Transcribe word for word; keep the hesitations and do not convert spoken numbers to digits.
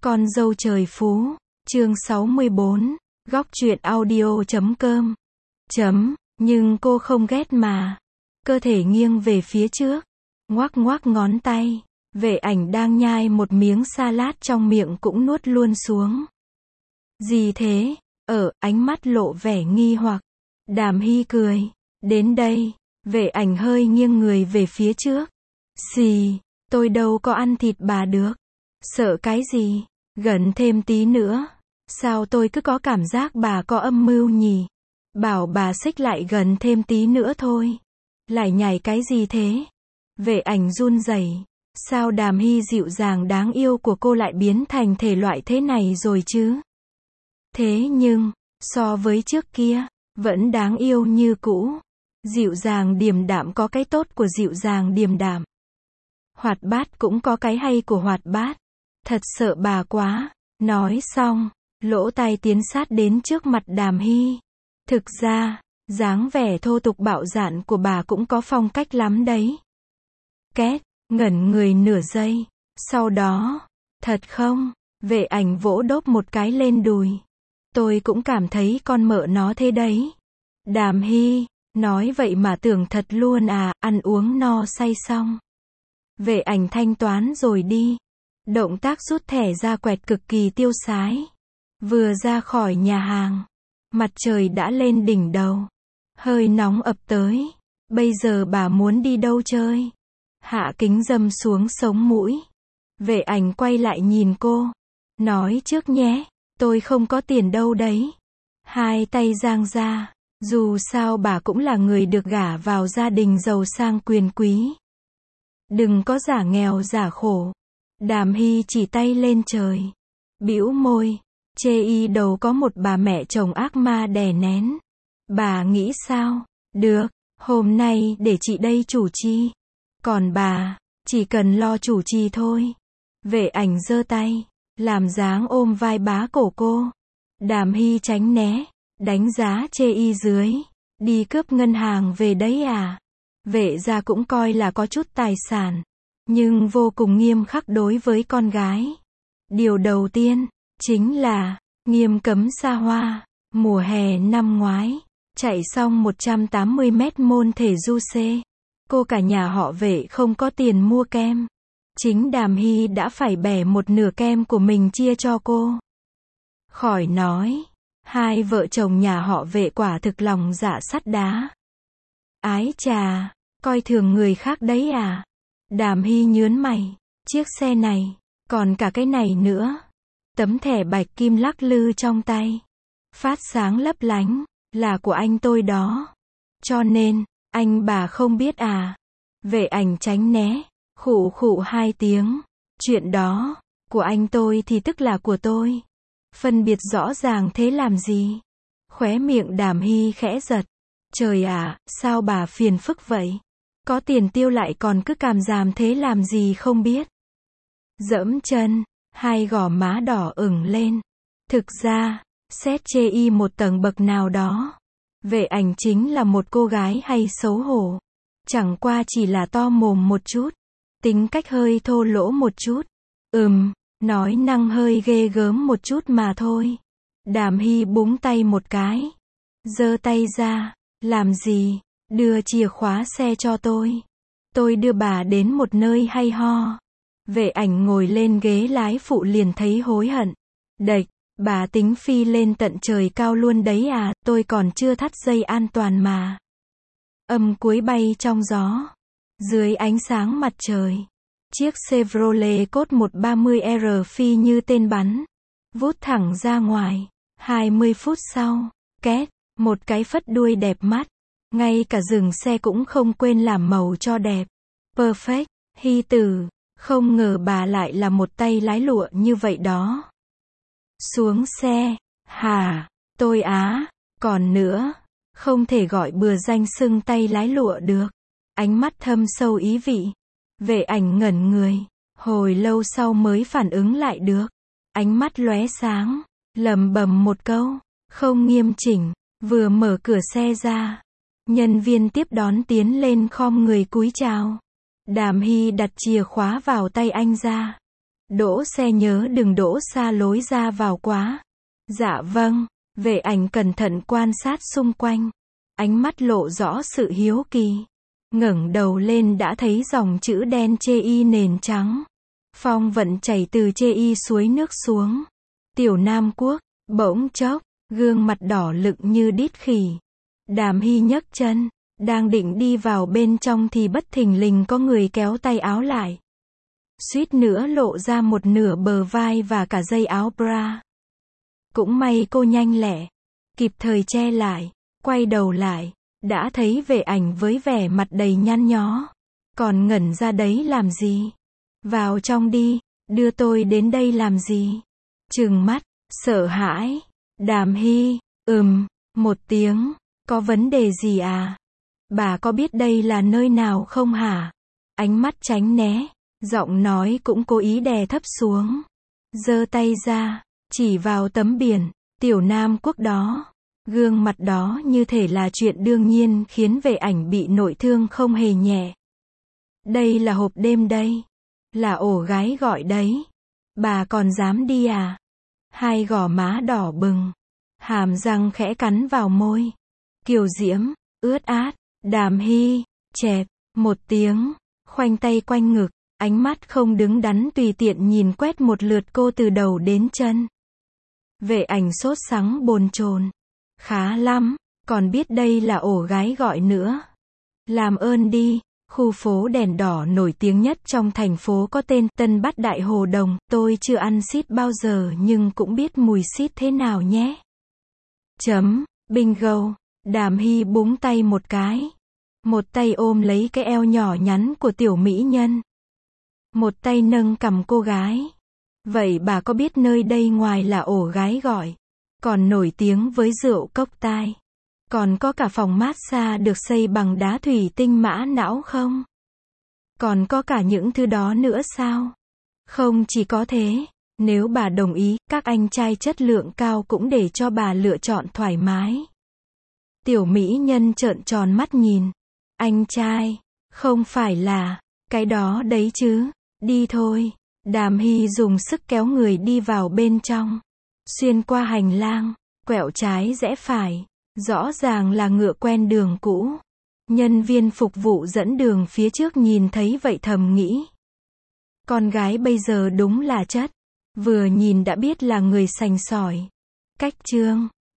Con dâu trời phú, chương sáu mươi bốn, góc truyện audio chấm com. Chấm, nhưng cô không ghét mà. Cơ thể nghiêng về phía trước, ngoắc ngoắc ngón tay. Vệ ảnh đang nhai một miếng salad trong miệng cũng nuốt luôn xuống. Gì thế? Ở, ánh mắt lộ vẻ nghi hoặc. Đàm Hy cười. Đến đây, vệ ảnh hơi nghiêng người về phía trước. Xì, tôi đâu có ăn thịt bà được. Sợ cái gì? Gần thêm tí nữa. Sao tôi cứ có cảm giác bà có âm mưu nhỉ? Bảo bà xích lại gần thêm tí nữa thôi. Lại nhảy cái gì thế? Vệ ảnh run rẩy. Sao Đàm Hy dịu dàng đáng yêu của cô lại biến thành thể loại thế này rồi chứ? Thế nhưng, so với trước kia, vẫn đáng yêu như cũ. Dịu dàng điềm đạm có cái tốt của dịu dàng điềm đạm. Hoạt bát cũng có cái hay của hoạt bát. Thật sợ bà quá. Nói xong, lỗ tai tiến sát đến trước mặt Đàm Hy. Thực ra, dáng vẻ thô tục bạo dạn của bà cũng có phong cách lắm đấy. Két, ngẩn người nửa giây. Sau đó, thật không? Vệ ảnh vỗ đốp một cái lên đùi. Tôi cũng cảm thấy con mợ nó thế đấy. Đàm Hy, nói vậy mà tưởng thật luôn à, ăn uống no say xong. Vệ ảnh thanh toán rồi đi. Động tác rút thẻ ra quẹt cực kỳ tiêu sái. Vừa ra khỏi nhà hàng, mặt trời đã lên đỉnh đầu. Hơi nóng ập tới. Bây giờ bà muốn đi đâu chơi? Hạ kính dâm xuống sống mũi. Vệ ảnh quay lại nhìn cô. Nói trước nhé, tôi không có tiền đâu đấy. Hai tay giang ra. Dù sao bà cũng là người được gả vào gia đình giàu sang quyền quý. Đừng có giả nghèo giả khổ. Đàm Hy chỉ tay lên trời. Bĩu môi. Chê y đầu có một bà mẹ chồng ác ma đè nén. Bà nghĩ sao? Được, hôm nay để chị đây chủ chi. Còn bà, chỉ cần lo chủ trì thôi. Vệ ảnh giơ tay, làm dáng ôm vai bá cổ cô. Đàm Hy tránh né, đánh giá chê y dưới. Đi cướp ngân hàng về đấy à? Vệ gia cũng coi là có chút tài sản, nhưng vô cùng nghiêm khắc đối với con gái. Điều đầu tiên, chính là, nghiêm cấm xa hoa. Mùa hè năm ngoái, chạy xong một trăm tám mươi mét môn thể du xe. Cô cả nhà họ Vệ không có tiền mua kem. Chính Đàm Hy đã phải bẻ một nửa kem của mình chia cho cô. Khỏi nói, hai vợ chồng nhà họ Vệ quả thực lòng dạ sắt đá. Ái chà, coi thường người khác đấy à? Đàm Hy nhớn mày, chiếc xe này, còn cả cái này nữa. Tấm thẻ bạch kim lắc lư trong tay, phát sáng lấp lánh, là của anh tôi đó. Cho nên, anh bà không biết à? Vệ ảnh tránh né, khụ khụ hai tiếng. Chuyện đó, của anh tôi thì tức là của tôi. Phân biệt rõ ràng thế làm gì? Khóe miệng Đàm Hy khẽ giật. Trời ạ, sao bà phiền phức vậy? Có tiền tiêu lại còn cứ càm ràm thế làm gì không biết. Dẫm chân, hai gò má đỏ ửng lên. Thực ra, xét chê y một tầng bậc nào đó, Vệ ảnh chính là một cô gái hay xấu hổ. Chẳng qua chỉ là to mồm một chút, tính cách hơi thô lỗ một chút. Ừm, nói năng hơi ghê gớm một chút mà thôi. Đàm Hy búng tay một cái. Giơ tay ra. Làm gì? Đưa chìa khóa xe cho tôi. Tôi đưa bà đến một nơi hay ho. Vệ ảnh ngồi lên ghế lái phụ liền thấy hối hận. Đệch, bà tính phi lên tận trời cao luôn đấy à, tôi còn chưa thắt dây an toàn mà. Âm cuối bay trong gió. Dưới ánh sáng mặt trời, chiếc Chevrolet Code một ba mươi R phi như tên bắn. Vút thẳng ra ngoài. hai mươi phút sau, két, một cái phất đuôi đẹp mắt. Ngay cả dừng xe cũng không quên làm màu cho đẹp. Perfect, Hy tử, không ngờ bà lại là một tay lái lụa như vậy đó. Xuống xe, hả, tôi á, còn nữa, không thể gọi bừa danh xưng tay lái lụa được. Ánh mắt thâm sâu ý vị. Vệ ảnh ngẩn người, hồi lâu sau mới phản ứng lại được. Ánh mắt lóe sáng, lẩm bẩm một câu, không nghiêm chỉnh, vừa mở cửa xe ra. Nhân viên tiếp đón tiến lên khom người cúi chào. Đàm Hy đặt chìa khóa vào tay anh ra. Đỗ xe nhớ đừng đỗ xa lối ra vào quá. Dạ vâng. Vệ ảnh cẩn thận quan sát xung quanh. Ánh mắt lộ rõ sự hiếu kỳ. Ngẩng đầu lên đã thấy dòng chữ đen chê y nền trắng. Phong vận chảy từ chê y suối nước xuống. Tiểu Nam Quốc, bỗng chốc, gương mặt đỏ lựng như đít khỉ. Đàm Hy nhấc chân, đang định đi vào bên trong thì bất thình lình có người kéo tay áo lại. Suýt nữa lộ ra một nửa bờ vai và cả dây áo bra. Cũng may cô nhanh lẹ, kịp thời che lại, quay đầu lại, đã thấy Vệ Ảnh với vẻ mặt đầy nhăn nhó. Còn ngẩn ra đấy làm gì? Vào trong đi, đưa tôi đến đây làm gì? Trừng mắt, sợ hãi. Đàm Hy, ừm, một tiếng, có vấn đề gì à? Bà có biết đây là nơi nào không hả? Ánh mắt tránh né, giọng nói cũng cố ý đè thấp xuống. Giơ tay ra, chỉ vào tấm biển, Tiểu Nam Quốc đó. Gương mặt đó như thể là chuyện đương nhiên khiến Vệ Ảnh bị nội thương không hề nhẹ. Đây là hộp đêm đây. Là ổ gái gọi đấy. Bà còn dám đi à? Hai gò má đỏ bừng. Hàm răng khẽ cắn vào môi. Kiều diễm, ướt át. Đàm Hy, chẹp, một tiếng. Khoanh tay quanh ngực. Ánh mắt không đứng đắn tùy tiện nhìn quét một lượt cô từ đầu đến chân. Vệ Ảnh sốt sắng bồn chồn. Khá lắm, còn biết đây là ổ gái gọi nữa. Làm ơn đi, khu phố đèn đỏ nổi tiếng nhất trong thành phố có tên Tân Bát Đại Hồ Đồng. Tôi chưa ăn sít bao giờ nhưng cũng biết mùi sít thế nào nhé. Chấm, bingo. Đàm Hy búng tay một cái. Một tay ôm lấy cái eo nhỏ nhắn của tiểu mỹ nhân. Một tay nâng cằm cô gái. Vậy bà có biết nơi đây ngoài là ổ gái gọi, còn nổi tiếng với rượu cốc tai, còn có cả phòng massage được xây bằng đá thủy tinh mã não không? Còn có cả những thứ đó nữa sao? Không chỉ có thế, nếu bà đồng ý, các anh trai chất lượng cao cũng để cho bà lựa chọn thoải mái. Tiểu mỹ nhân trợn tròn mắt nhìn. Anh trai, không phải là cái đó đấy chứ, đi thôi. Đàm Hy dùng sức kéo người đi vào bên trong. Xuyên qua hành lang, quẹo trái rẽ phải. Rõ ràng là ngựa quen đường cũ. Nhân viên phục vụ dẫn đường phía trước nhìn thấy vậy thầm nghĩ. Con gái bây giờ đúng là chất. Vừa nhìn đã biết là người sành sỏi. Cách chương